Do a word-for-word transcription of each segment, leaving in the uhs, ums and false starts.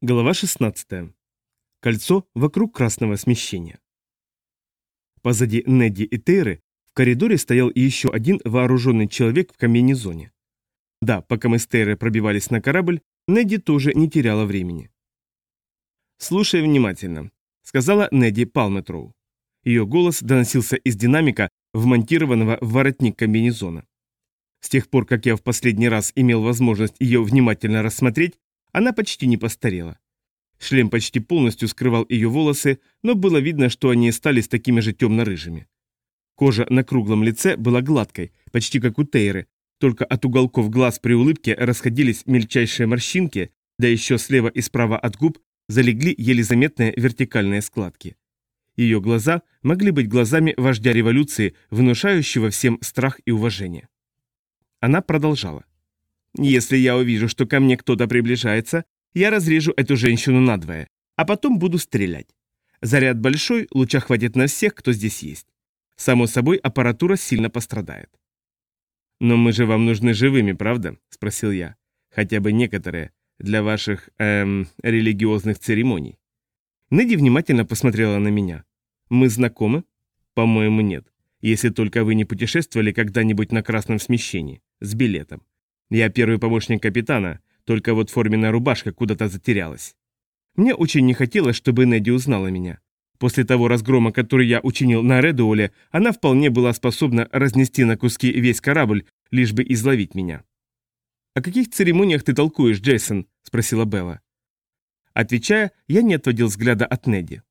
Глава шестнадцатая. Кольцо вокруг красного смещения. Позади Недди и Тейры в коридоре стоял еще один вооруженный человек в комбинезоне. Да, пока мы с Тейрой пробивались на корабль, Недди тоже не теряла времени. «Слушай внимательно», — сказала Недди Палметроу. Ее голос доносился из динамика, вмонтированного в воротник комбинезона. С тех пор, как я в последний раз имел возможность ее внимательно рассмотреть, она почти не постарела. Шлем почти полностью скрывал ее волосы, но было видно, что они остались такими же темно-рыжими. Кожа на круглом лице была гладкой, почти как у Тейры, только от уголков глаз при улыбке расходились мельчайшие морщинки, да еще слева и справа от губ залегли еле заметные вертикальные складки. Ее глаза могли быть глазами вождя революции, внушающего всем страх и уважение. Она продолжала. «Если я увижу, что ко мне кто-то приближается, я разрежу эту женщину надвое, а потом буду стрелять. Заряд большой, луча хватит на всех, кто здесь есть. Само собой, аппаратура сильно пострадает». «Но мы же вам нужны живыми, правда?» – спросил я. «Хотя бы некоторые, для ваших, эм, религиозных церемоний». Недди внимательно посмотрела на меня. «Мы знакомы?» «По-моему, нет. Если только вы не путешествовали когда-нибудь на красном смещении, с билетом. Я первый помощник капитана, только вот форменная рубашка куда-то затерялась». Мне очень не хотелось, чтобы Недди узнала меня. После того разгрома, который я учинил на Редуоле, она вполне была способна разнести на куски весь корабль, лишь бы изловить меня. «О каких церемониях ты толкуешь, Джейсон?» – спросила Белла. Отвечая, я не отводил взгляда от Недди.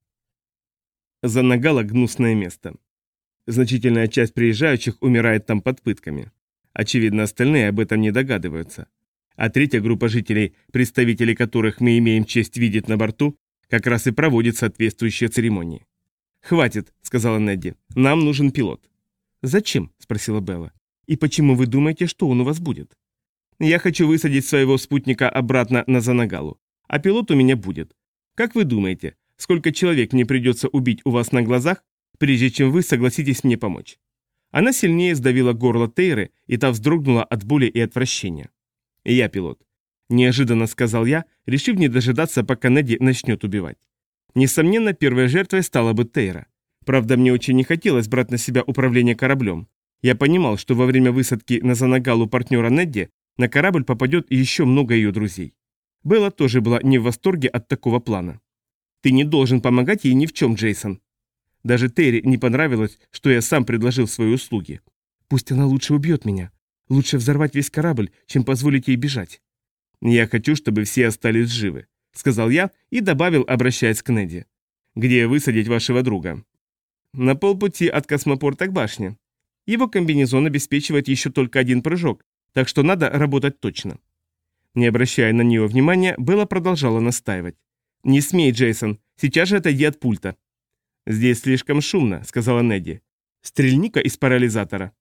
Занагало гнусное место. Значительная часть приезжающих умирает там под пытками. Очевидно, остальные об этом не догадываются. А третья группа жителей, представителей которых мы имеем честь видеть на борту, как раз и проводит соответствующие церемонии. «Хватит», — сказала Недди, — «нам нужен пилот». «Зачем?» — спросила Белла. «И почему вы думаете, что он у вас будет?» «Я хочу высадить своего спутника обратно на Занагалу, а пилот у меня будет. Как вы думаете, сколько человек мне придется убить у вас на глазах, прежде чем вы согласитесь мне помочь?» Она сильнее сдавила горло Тейры, и та вздрогнула от боли и отвращения. «Я пилот», – неожиданно сказал я, решив не дожидаться, пока Недди начнет убивать. Несомненно, первой жертвой стала бы Тейра. Правда, мне очень не хотелось брать на себя управление кораблем. Я понимал, что во время высадки на Занагалу партнера Недди на корабль попадет еще много ее друзей. Белла тоже была не в восторге от такого плана. «Ты не должен помогать ей ни в чем, Джейсон». Даже Терри не понравилось, что я сам предложил свои услуги. «Пусть она лучше убьет меня. Лучше взорвать весь корабль, чем позволить ей бежать». «Я хочу, чтобы все остались живы», — сказал я и добавил, обращаясь к Недди. «Где высадить вашего друга?» «На полпути от космопорта к башне. Его комбинезон обеспечивает еще только один прыжок, так что надо работать точно». Не обращая на нее внимания, Белла продолжала настаивать. «Не смей, Джейсон, сейчас же отойди от пульта». «Здесь слишком шумно», — сказала Недди. «Стрельни-ка из парализатора».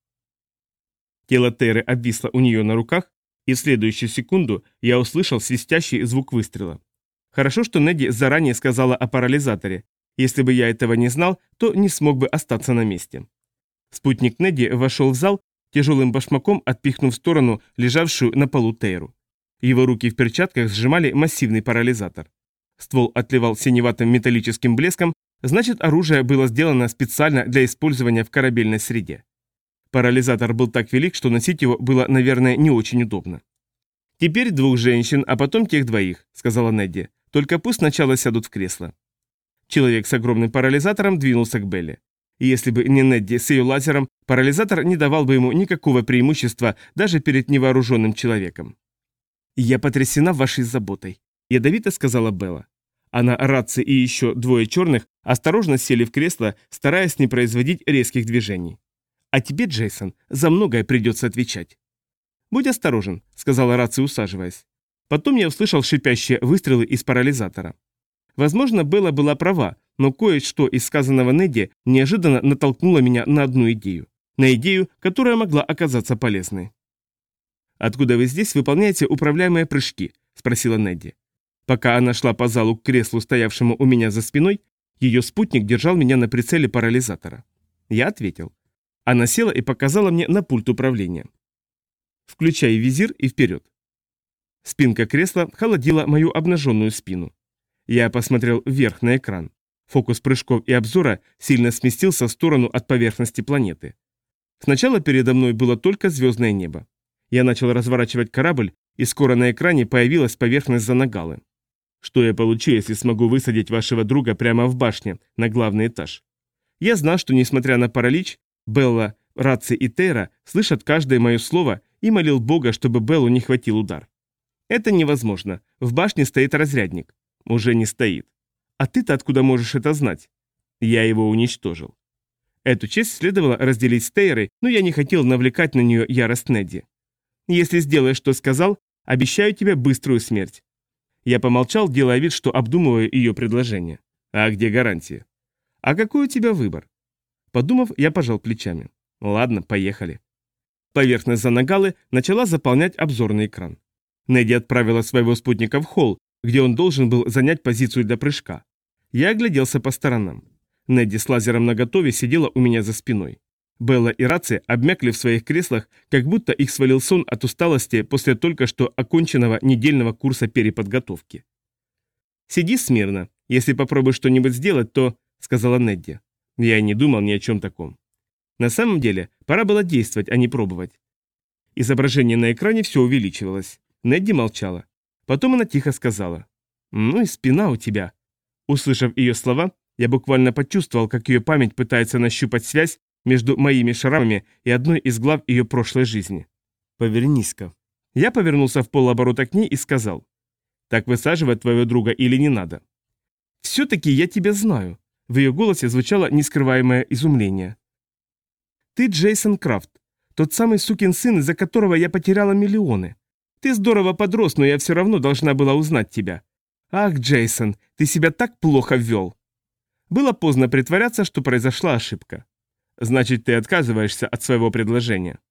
Тело Терры обвисло у нее на руках, и в следующую секунду я услышал свистящий звук выстрела. Хорошо, что Недди заранее сказала о парализаторе. Если бы я этого не знал, то не смог бы остаться на месте. Спутник Недди вошел в зал, тяжелым башмаком отпихнув в сторону лежавшую на полу Тейру. Его руки в перчатках сжимали массивный парализатор. Ствол отливал синеватым металлическим блеском, значит, оружие было сделано специально для использования в корабельной среде. Парализатор был так велик, что носить его было, наверное, не очень удобно. «Теперь двух женщин, а потом тех двоих», — сказала Недди. «Только пусть сначала сядут в кресло». Человек с огромным парализатором двинулся к Белле. И если бы не Недди с ее лазером, парализатор не давал бы ему никакого преимущества даже перед невооруженным человеком. «Я потрясена вашей заботой», — ядовито сказала Белла. Она, Раци и еще двое черных осторожно сели в кресло, стараясь не производить резких движений. «А тебе, Джейсон, за многое придется отвечать». «Будь осторожен», — сказала Раци, усаживаясь. Потом я услышал шипящие выстрелы из парализатора. Возможно, Белла была права, но кое-что из сказанного Недди неожиданно натолкнуло меня на одну идею. На идею, которая могла оказаться полезной. «Откуда вы здесь выполняете управляемые прыжки?» — спросила Недди. Пока она шла по залу к креслу, стоявшему у меня за спиной, ее спутник держал меня на прицеле парализатора. Я ответил. Она села и показала мне на пульт управления. «Включай визир и вперед». Спинка кресла холодила мою обнаженную спину. Я посмотрел вверх на экран. Фокус прыжков и обзора сильно сместился в сторону от поверхности планеты. Сначала передо мной было только звездное небо. Я начал разворачивать корабль, и скоро на экране появилась поверхность Занагалы. Что я получу, если смогу высадить вашего друга прямо в башне, на главный этаж? Я знал, что, несмотря на паралич, Белла, Раци и Тейра слышат каждое мое слово и молил Бога, чтобы Беллу не хватил удар. Это невозможно. В башне стоит разрядник. Уже не стоит. А ты-то откуда можешь это знать? Я его уничтожил. Эту честь следовало разделить с Тейрой, но я не хотел навлекать на нее ярость Недди. Если сделаешь, что сказал, обещаю тебе быструю смерть. Я помолчал, делая вид, что обдумываю ее предложение. А где гарантия? А какой у тебя выбор? Подумав, я пожал плечами. Ладно, поехали. Поверхность Занагалы начала заполнять обзорный экран. Недди отправила своего спутника в холл, где он должен был занять позицию для прыжка. Я огляделся по сторонам. Недди с лазером наготове сидела у меня за спиной. Белла и Раци обмякли в своих креслах, как будто их свалил сон от усталости после только что оконченного недельного курса переподготовки. «Сиди смирно. Если попробуешь что-нибудь сделать, то...» — сказала Недди. Я и не думал ни о чем таком. На самом деле, пора было действовать, а не пробовать. Изображение на экране все увеличивалось. Недди молчала. Потом она тихо сказала. «Ну и спина у тебя». Услышав ее слова, я буквально почувствовал, как ее память пытается нащупать связь между моими шрамами и одной из глав ее прошлой жизни. «Повернись-ка». Я повернулся в полоборота к ней и сказал. «Так высаживать твоего друга или не надо?» «Все-таки я тебя знаю». В ее голосе звучало нескрываемое изумление. «Ты Джейсон Крафт, тот самый сукин сын, из-за которого я потеряла миллионы. Ты здорово подрос, но я все равно должна была узнать тебя. Ах, Джейсон, ты себя так плохо вел». Было поздно притворяться, что произошла ошибка. «Значит, ты отказываешься от своего предложения».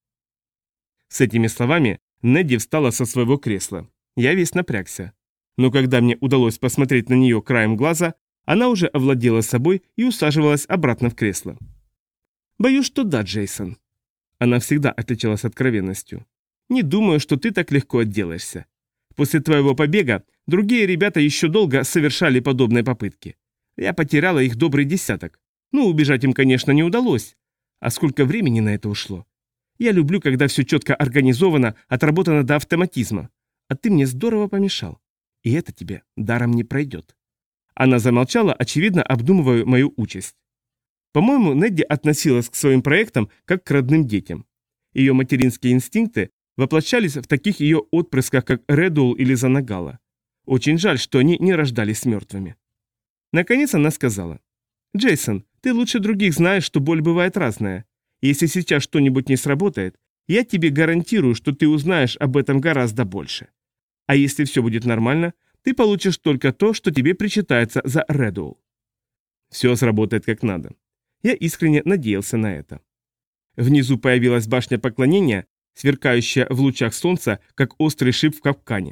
С этими словами Недди встала со своего кресла. Я весь напрягся. Но когда мне удалось посмотреть на нее краем глаза, она уже овладела собой и усаживалась обратно в кресло. «Боюсь, что да, Джейсон». Она всегда отличалась откровенностью. «Не думаю, что ты так легко отделаешься. После твоего побега другие ребята еще долго совершали подобные попытки. Я потеряла их добрый десяток. Ну, убежать им, конечно, не удалось. А сколько времени на это ушло? Я люблю, когда все четко организовано, отработано до автоматизма. А ты мне здорово помешал. И это тебе даром не пройдет». Она замолчала, очевидно, обдумывая мою участь. По-моему, Недди относилась к своим проектам как к родным детям. Ее материнские инстинкты воплощались в таких ее отпрысках, как Редоул или Занагала. Очень жаль, что они не рождались мертвыми. Наконец она сказала. «Джейсон, ты лучше других знаешь, что боль бывает разная. Если сейчас что-нибудь не сработает, я тебе гарантирую, что ты узнаешь об этом гораздо больше. А если все будет нормально, ты получишь только то, что тебе причитается за Редоул». Все сработает как надо. Я искренне надеялся на это. Внизу появилась башня поклонения, сверкающая в лучах солнца, как острый шип в капкане.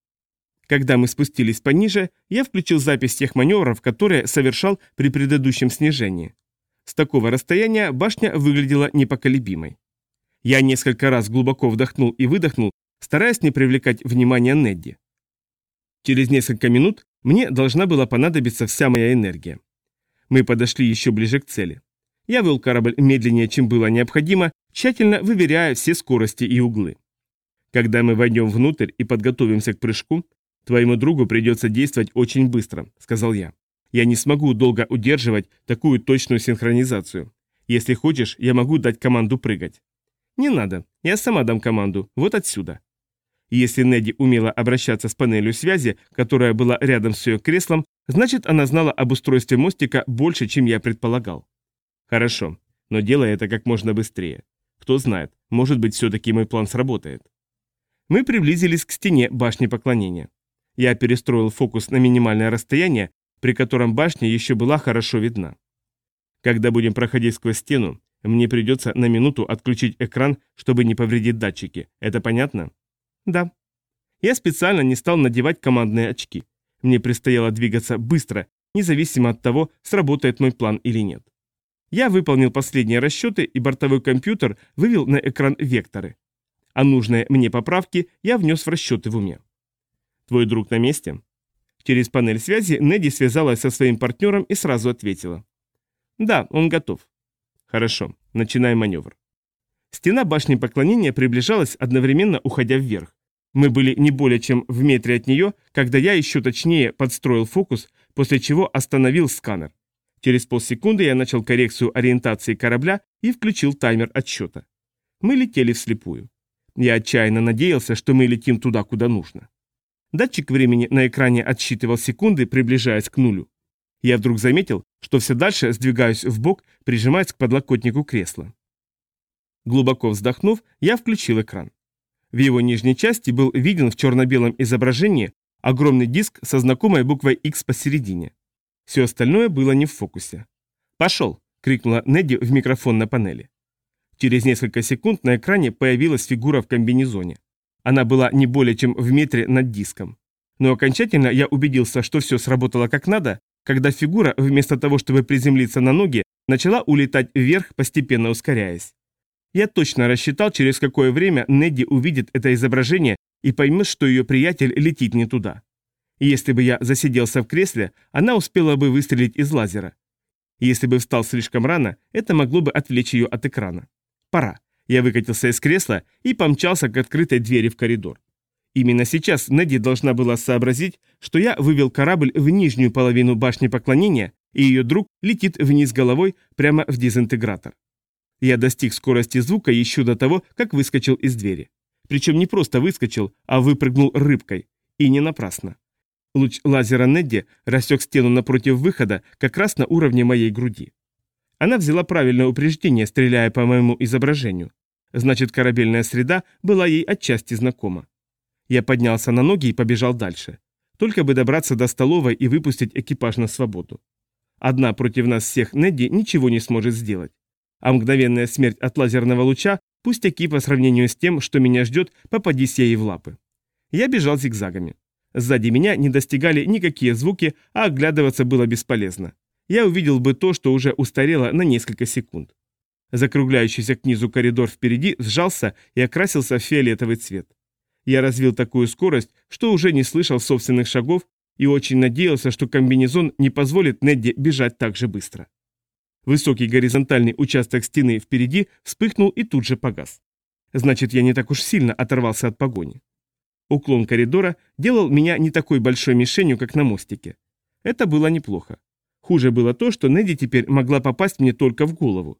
Когда мы спустились пониже, я включил запись тех маневров, которые совершал при предыдущем снижении. С такого расстояния башня выглядела непоколебимой. Я несколько раз глубоко вдохнул и выдохнул, стараясь не привлекать внимания Недди. Через несколько минут мне должна была понадобиться вся моя энергия. Мы подошли еще ближе к цели. Я вел корабль медленнее, чем было необходимо, тщательно выверяя все скорости и углы. Когда мы войдем внутрь и подготовимся к прыжку, твоему другу придется действовать очень быстро, сказал я. Я не смогу долго удерживать такую точную синхронизацию. Если хочешь, я могу дать команду прыгать. Не надо, я сама дам команду, вот отсюда. Если Недди умела обращаться с панелью связи, которая была рядом с ее креслом, значит, она знала об устройстве мостика больше, чем я предполагал. Хорошо, но делай это как можно быстрее. Кто знает, может быть, все-таки мой план сработает. Мы приблизились к стене башни поклонения. Я перестроил фокус на минимальное расстояние, при котором башня еще была хорошо видна. Когда будем проходить сквозь стену, мне придется на минуту отключить экран, чтобы не повредить датчики. Это понятно? Да. Я специально не стал надевать командные очки. Мне предстояло двигаться быстро, независимо от того, сработает мой план или нет. Я выполнил последние расчеты, и бортовой компьютер вывел на экран векторы. А нужные мне поправки я внес в расчеты в уме. Твой друг на месте? Через панель связи Недди связалась со своим партнером и сразу ответила. «Да, он готов». «Хорошо, начинаем маневр». Стена башни поклонения приближалась, одновременно уходя вверх. Мы были не более чем в метре от нее, когда я еще точнее подстроил фокус, после чего остановил сканер. Через полсекунды я начал коррекцию ориентации корабля и включил таймер отсчета. Мы летели вслепую. Я отчаянно надеялся, что мы летим туда, куда нужно. Датчик времени на экране отсчитывал секунды, приближаясь к нулю. Я вдруг заметил, что все дальше сдвигаюсь вбок, прижимаясь к подлокотнику кресла. Глубоко вздохнув, я включил экран. В его нижней части был виден в черно-белом изображении огромный диск со знакомой буквой X посередине. Все остальное было не в фокусе. «Пошел!» — крикнула Недди в микрофон на панели. Через несколько секунд на экране появилась фигура в комбинезоне. Она была не более чем в метре над диском. Но окончательно я убедился, что все сработало как надо, когда фигура, вместо того, чтобы приземлиться на ноги, начала улетать вверх, постепенно ускоряясь. Я точно рассчитал, через какое время Недди увидит это изображение и поймет, что ее приятель летит не туда. И если бы я засиделся в кресле, она успела бы выстрелить из лазера. И если бы встал слишком рано, это могло бы отвлечь ее от экрана. Пора. Я выкатился из кресла и помчался к открытой двери в коридор. Именно сейчас Недди должна была сообразить, что я вывел корабль в нижнюю половину башни поклонения, и ее друг летит вниз головой прямо в дезинтегратор. Я достиг скорости звука еще до того, как выскочил из двери. Причем не просто выскочил, а выпрыгнул рыбкой. И не напрасно. Луч лазера Недди рассек стену напротив выхода, как раз на уровне моей груди. Она взяла правильное упреждение, стреляя по моему изображению. Значит, корабельная среда была ей отчасти знакома. Я поднялся на ноги и побежал дальше. Только бы добраться до столовой и выпустить экипаж на свободу. Одна против нас всех Недди ничего не сможет сделать. А мгновенная смерть от лазерного луча пустяки по сравнению с тем, что меня ждет, попадись я ей в лапы. Я бежал зигзагами. Сзади меня не достигали никакие звуки, а оглядываться было бесполезно. Я увидел бы то, что уже устарело на несколько секунд. Закругляющийся к низу коридор впереди сжался и окрасился в фиолетовый цвет. Я развил такую скорость, что уже не слышал собственных шагов и очень надеялся, что комбинезон не позволит Недди бежать так же быстро. Высокий горизонтальный участок стены впереди вспыхнул и тут же погас. Значит, я не так уж сильно оторвался от погони. Уклон коридора делал меня не такой большой мишенью, как на мостике. Это было неплохо. Хуже было то, что Недди теперь могла попасть мне только в голову.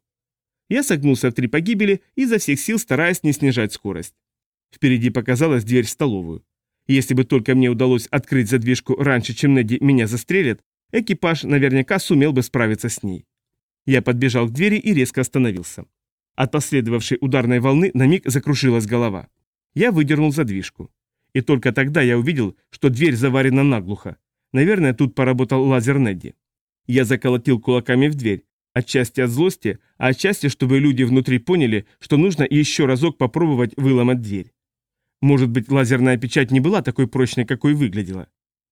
Я согнулся в три погибели, изо всех сил стараясь не снижать скорость. Впереди показалась дверь в столовую. Если бы только мне удалось открыть задвижку раньше, чем Недди меня застрелит, экипаж наверняка сумел бы справиться с ней. Я подбежал к двери и резко остановился. От последовавшей ударной волны на миг закружилась голова. Я выдернул задвижку. И только тогда я увидел, что дверь заварена наглухо. Наверное, тут поработал лазер Недди. Я заколотил кулаками в дверь, отчасти от злости, а отчасти, чтобы люди внутри поняли, что нужно еще разок попробовать выломать дверь. Может быть, лазерная печать не была такой прочной, какой выглядела.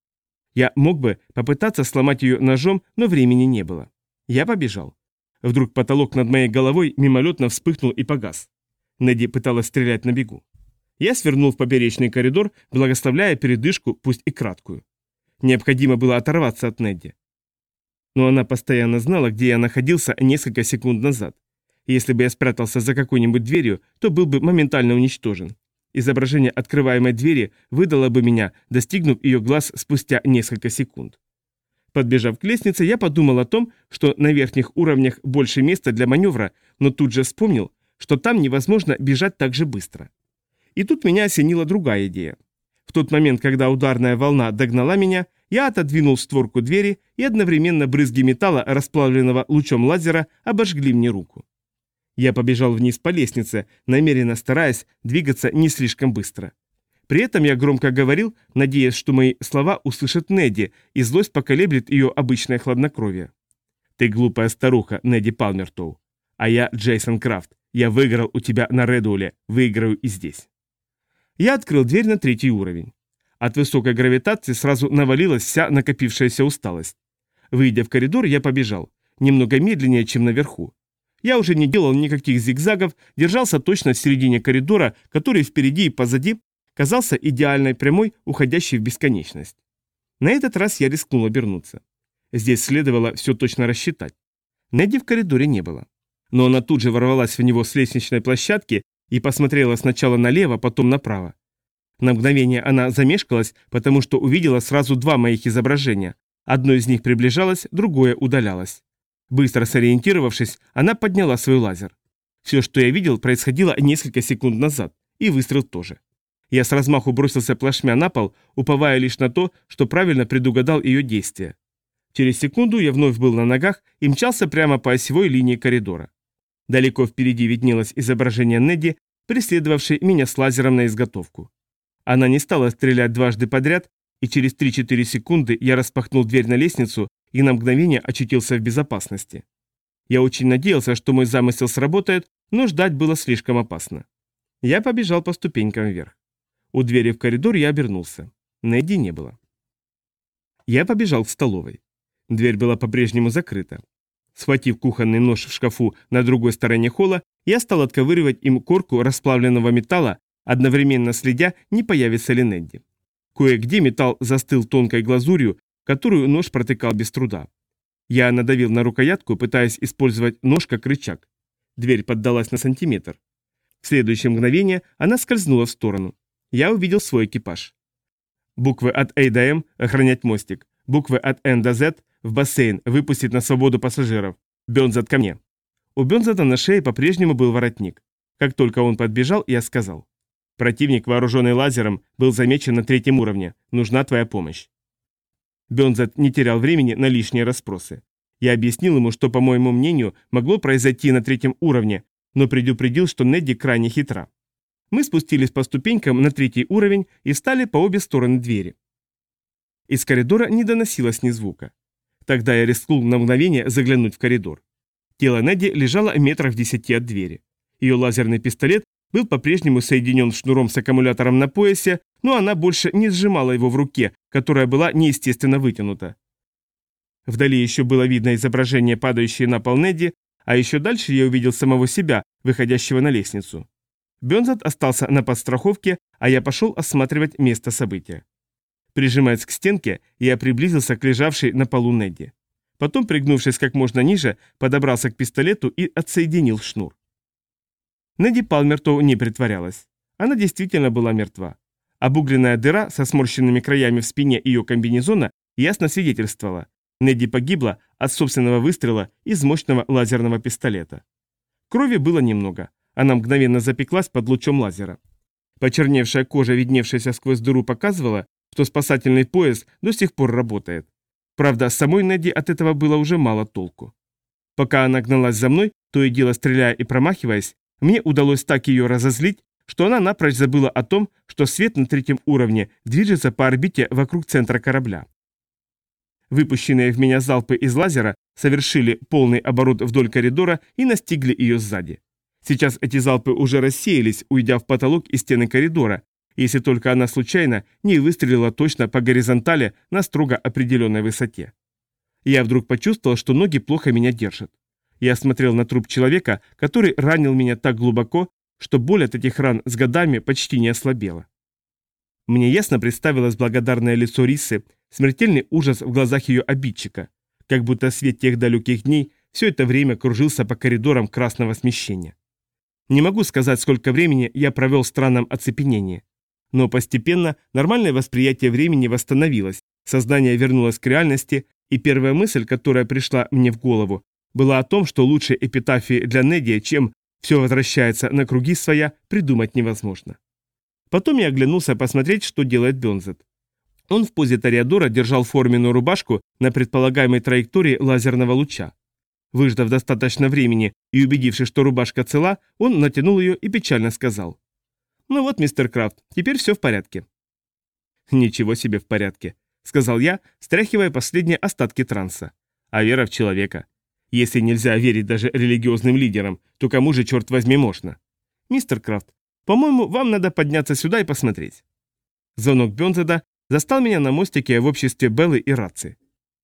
Я мог бы попытаться сломать ее ножом, но времени не было. Я побежал. Вдруг потолок над моей головой мимолетно вспыхнул и погас. Недди пыталась стрелять на бегу. Я свернул в поперечный коридор, благословляя передышку, пусть и краткую. Необходимо было оторваться от Недди. Но она постоянно знала, где я находился несколько секунд назад. И если бы я спрятался за какой-нибудь дверью, то был бы моментально уничтожен. Изображение открываемой двери выдало бы меня, достигнув ее глаз спустя несколько секунд. Подбежав к лестнице, я подумал о том, что на верхних уровнях больше места для маневра, но тут же вспомнил, что там невозможно бежать так же быстро. И тут меня осенила другая идея. В тот момент, когда ударная волна догнала меня, я отодвинул створку двери, и одновременно брызги металла, расплавленного лучом лазера, обожгли мне руку. Я побежал вниз по лестнице, намеренно стараясь двигаться не слишком быстро. При этом я громко говорил, надеясь, что мои слова услышит Недди, и злость поколеблет ее обычное хладнокровие. «Ты глупая старуха, Недди Палмертоу. А я Джейсон Крафт. Я выиграл у тебя на Редуле, выиграю и здесь». Я открыл дверь на третий уровень. От высокой гравитации сразу навалилась вся накопившаяся усталость. Выйдя в коридор, я побежал. Немного медленнее, чем наверху. Я уже не делал никаких зигзагов, держался точно в середине коридора, который впереди и позади казался идеальной прямой, уходящей в бесконечность. На этот раз я рискнул обернуться. Здесь следовало все точно рассчитать. Недди в коридоре не было. Но она тут же ворвалась в него с лестничной площадки и посмотрела сначала налево, потом направо. На мгновение она замешкалась, потому что увидела сразу два моих изображения. Одно из них приближалось, другое удалялось. Быстро сориентировавшись, она подняла свой лазер. Все, что я видел, происходило несколько секунд назад, и выстрел тоже. Я с размаху бросился плашмя на пол, уповая лишь на то, что правильно предугадал ее действия. Через секунду я вновь был на ногах и мчался прямо по осевой линии коридора. Далеко впереди виднелось изображение Недди, преследовавшей меня с лазером на изготовку. Она не стала стрелять дважды подряд, и через три-четыре секунды я распахнул дверь на лестницу и на мгновение очутился в безопасности. Я очень надеялся, что мой замысел сработает, но ждать было слишком опасно. Я побежал по ступенькам вверх. У двери в коридор я обернулся. Недди не было. Я побежал к столовой. Дверь была по-прежнему закрыта. Схватив кухонный нож в шкафу на другой стороне холла, я стал отковыривать им корку расплавленного металла, одновременно следя, не появится ли Недди. Кое-где металл застыл тонкой глазурью, которую нож протыкал без труда. Я надавил на рукоятку, пытаясь использовать нож как рычаг. Дверь поддалась на сантиметр. В следующее мгновение она скользнула в сторону. Я увидел свой экипаж. Буквы от A до M – охранять мостик. Буквы от N до Z – в бассейн, выпустить на свободу пассажиров. Бёнзет ко мне. У Бёнзета на шее по-прежнему был воротник. Как только он подбежал, я сказал: «Противник, вооруженный лазером, был замечен на третьем уровне. Нужна твоя помощь». Бёнзет не терял времени на лишние расспросы. Я объяснил ему, что, по моему мнению, могло произойти на третьем уровне, но предупредил, что Недди крайне хитра. Мы спустились по ступенькам на третий уровень и встали по обе стороны двери. Из коридора не доносилось ни звука. Тогда я рискнул на мгновение заглянуть в коридор. Тело Недди лежало метрах в десяти от двери. Ее лазерный пистолет был по-прежнему соединен шнуром с аккумулятором на поясе, но она больше не сжимала его в руке, которая была неестественно вытянута. Вдали еще было видно изображение, падающее на пол Недди, а еще дальше я увидел самого себя, выходящего на лестницу. Бёнзет остался на подстраховке, а я пошел осматривать место события. Прижимаясь к стенке, я приблизился к лежавшей на полу Недди. Потом, пригнувшись как можно ниже, подобрался к пистолету и отсоединил шнур. Недди Палмертоу не притворялась. Она действительно была мертва. Обугленная дыра со сморщенными краями в спине ее комбинезона ясно свидетельствовала: Недди погибла от собственного выстрела из мощного лазерного пистолета. Крови было немного. Она мгновенно запеклась под лучом лазера. Почерневшая кожа, видневшаяся сквозь дыру, показывала, что спасательный пояс до сих пор работает. Правда, самой Недди от этого было уже мало толку. Пока она гналась за мной, то и дело стреляя и промахиваясь, мне удалось так ее разозлить, что она напрочь забыла о том, что свет на третьем уровне движется по орбите вокруг центра корабля. Выпущенные в меня залпы из лазера совершили полный оборот вдоль коридора и настигли ее сзади. Сейчас эти залпы уже рассеялись, уйдя в потолок и стены коридора, если только она случайно не выстрелила точно по горизонтали на строго определенной высоте. Я вдруг почувствовал, что ноги плохо меня держат. Я смотрел на труп человека, который ранил меня так глубоко, что боль от этих ран с годами почти не ослабела. Мне ясно представилось благодарное лицо Рисы, смертельный ужас в глазах ее обидчика, как будто свет тех далеких дней все это время кружился по коридорам красного смещения. Не могу сказать, сколько времени я провел в странном оцепенении. Но постепенно нормальное восприятие времени восстановилось, сознание вернулось к реальности, и первая мысль, которая пришла мне в голову, была о том, что лучшей эпитафии для Недди, чем «все возвращается на круги своя», придумать невозможно. Потом я оглянулся посмотреть, что делает Бёнзет. Он в позе Тореадора держал форменную рубашку на предполагаемой траектории лазерного луча. Выждав достаточно времени и убедившись, что рубашка цела, он натянул ее и печально сказал: «Ну вот, мистер Крафт, теперь все в порядке». «Ничего себе в порядке», — сказал я, стряхивая последние остатки транса. «А вера в человека. Если нельзя верить даже религиозным лидерам, то кому же, черт возьми, можно? Мистер Крафт, по-моему, вам надо подняться сюда и посмотреть». Звонок Бёнзеда застал меня на мостике в обществе Беллы и Раци.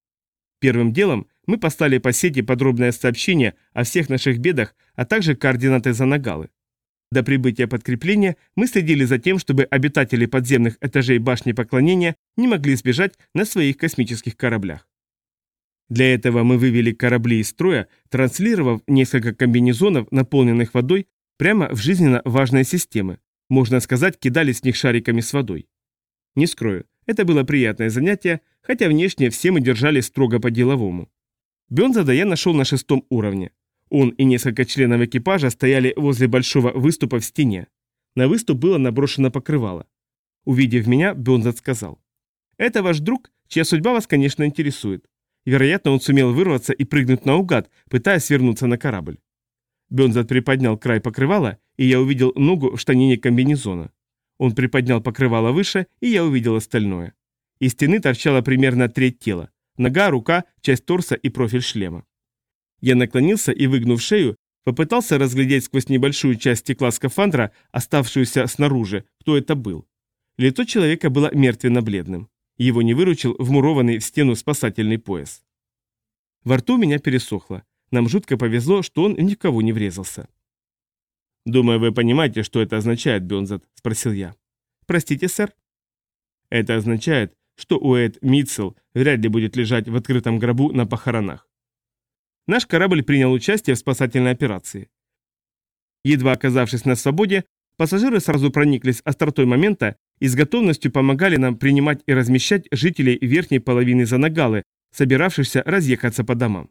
Первым делом мы послали по сети подробное сообщение о всех наших бедах, а также координаты Занагалы. До прибытия подкрепления мы следили за тем, чтобы обитатели подземных этажей башни поклонения не могли сбежать на своих космических кораблях. Для этого мы вывели корабли из строя, транслировав несколько комбинезонов, наполненных водой, прямо в жизненно важные системы. Можно сказать, кидали с них шариками с водой. Не скрою, это было приятное занятие, хотя внешне все мы держались строго по-деловому. Бёнзада я нашел на шестом уровне. Он и несколько членов экипажа стояли возле большого выступа в стене. На выступ было наброшено покрывало. Увидев меня, Бёнзад сказал: «Это ваш друг, чья судьба вас, конечно, интересует. Вероятно, он сумел вырваться и прыгнуть наугад, пытаясь вернуться на корабль». Бёнзад приподнял край покрывала, и я увидел ногу в штанине комбинезона. Он приподнял покрывало выше, и я увидел остальное. Из стены торчала примерно треть тела. Нога, рука, часть торса и профиль шлема. Я наклонился и, выгнув шею, попытался разглядеть сквозь небольшую часть стекла скафандра, оставшуюся снаружи, кто это был. Лицо человека было мертвенно-бледным. Его не выручил вмурованный в стену спасательный пояс. Во рту у меня пересохло. Нам жутко повезло, что он ни в кого не врезался. «Думаю, вы понимаете, что это означает, Бёнзад?» – спросил я. «Простите, сэр?» «Это означает, что Уэйд Митцелл вряд ли будет лежать в открытом гробу на похоронах. Наш корабль принял участие в спасательной операции. Едва оказавшись на свободе, пассажиры сразу прониклись остротой момента и с готовностью помогали нам принимать и размещать жителей верхней половины Занагалы, собиравшихся разъехаться по домам.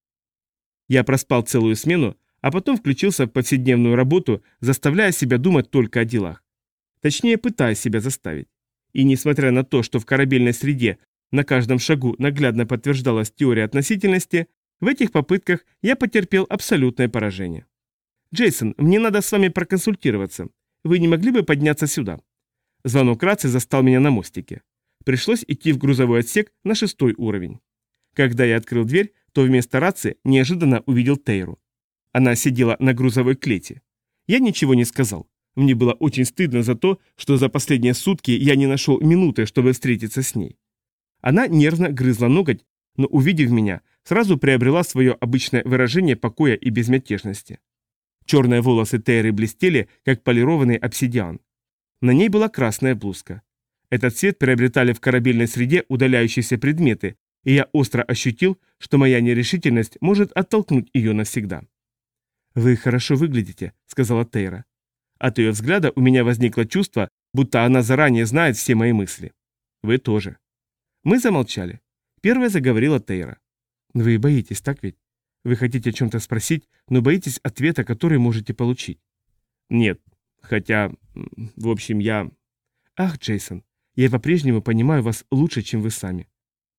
Я проспал целую смену, а потом включился в повседневную работу, заставляя себя думать только о делах. Точнее, пытаясь себя заставить. И несмотря на то, что в корабельной среде на каждом шагу наглядно подтверждалась теория относительности, в этих попытках я потерпел абсолютное поражение. «Джейсон, мне надо с вами проконсультироваться. Вы не могли бы подняться сюда?» Звонок рации застал меня на мостике. Пришлось идти в грузовой отсек на шестой уровень. Когда я открыл дверь, то вместо рации неожиданно увидел Тейру. Она сидела на грузовой клете. Я ничего не сказал. Мне было очень стыдно за то, что за последние сутки я не нашел минуты, чтобы встретиться с ней. Она нервно грызла ноготь, но, увидев меня, сразу приобрела свое обычное выражение покоя и безмятежности. Черные волосы Тейры блестели, как полированный обсидиан. На ней была красная блузка. Этот цвет приобретали в корабельной среде удаляющиеся предметы, и я остро ощутил, что моя нерешительность может оттолкнуть ее навсегда. «Вы хорошо выглядите», — сказала Тейра. От ее взгляда у меня возникло чувство, будто она заранее знает все мои мысли. «Вы тоже». Мы замолчали. Первая заговорила Тейра. «Вы боитесь, так ведь? Вы хотите о чем-то спросить, но боитесь ответа, который можете получить». «Нет, хотя, в общем, я...» «Ах, Джейсон, я по-прежнему понимаю вас лучше, чем вы сами.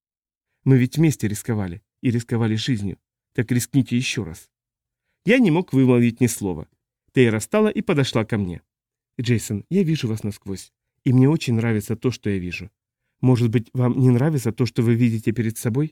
Мы ведь вместе рисковали, и рисковали жизнью. Так рискните еще раз». Я не мог вымолвить ни слова. Тейра встала и подошла ко мне. «Джейсон, я вижу вас насквозь, и мне очень нравится то, что я вижу. Может быть, вам не нравится то, что вы видите перед собой?»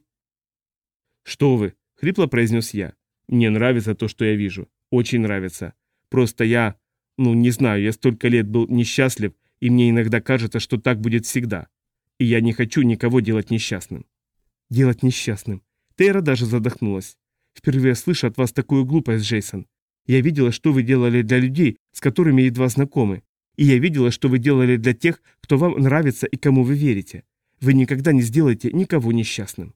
«Что вы?» — хрипло произнес я. «Мне нравится то, что я вижу. Очень нравится. Просто я... Ну, не знаю, я столько лет был несчастлив, и мне иногда кажется, что так будет всегда. И я не хочу никого делать несчастным». «Делать несчастным?» Тейра даже задохнулась. «Впервые слышу от вас такую глупость, Джейсон. Я видела, что вы делали для людей, с которыми едва знакомы. И я видела, что вы делали для тех, кто вам нравится и кому вы верите. Вы никогда не сделаете никого несчастным».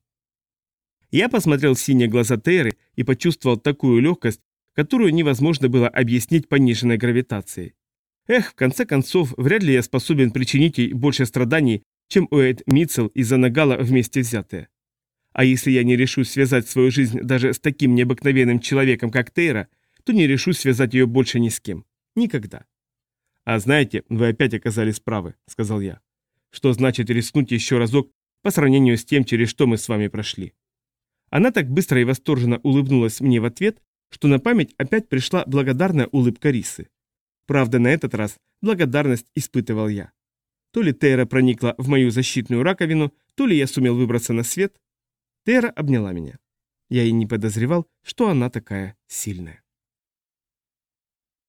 Я посмотрел в синие глаза Тейры и почувствовал такую легкость, которую невозможно было объяснить пониженной гравитацией. Эх, в конце концов, вряд ли я способен причинить ей больше страданий, чем Уэйд Митцелл и Занагала вместе взятые. А если я не решусь связать свою жизнь даже с таким необыкновенным человеком, как Тейра, то не решусь связать ее больше ни с кем. Никогда. «А знаете, вы опять оказались правы», — сказал я. «Что значит рискнуть еще разок по сравнению с тем, через что мы с вами прошли?» Она так быстро и восторженно улыбнулась мне в ответ, что на память опять пришла благодарная улыбка Рисы. Правда, на этот раз благодарность испытывал я. То ли Тейра проникла в мою защитную раковину, то ли я сумел выбраться на свет. Тейра обняла меня. Я и не подозревал, что она такая сильная.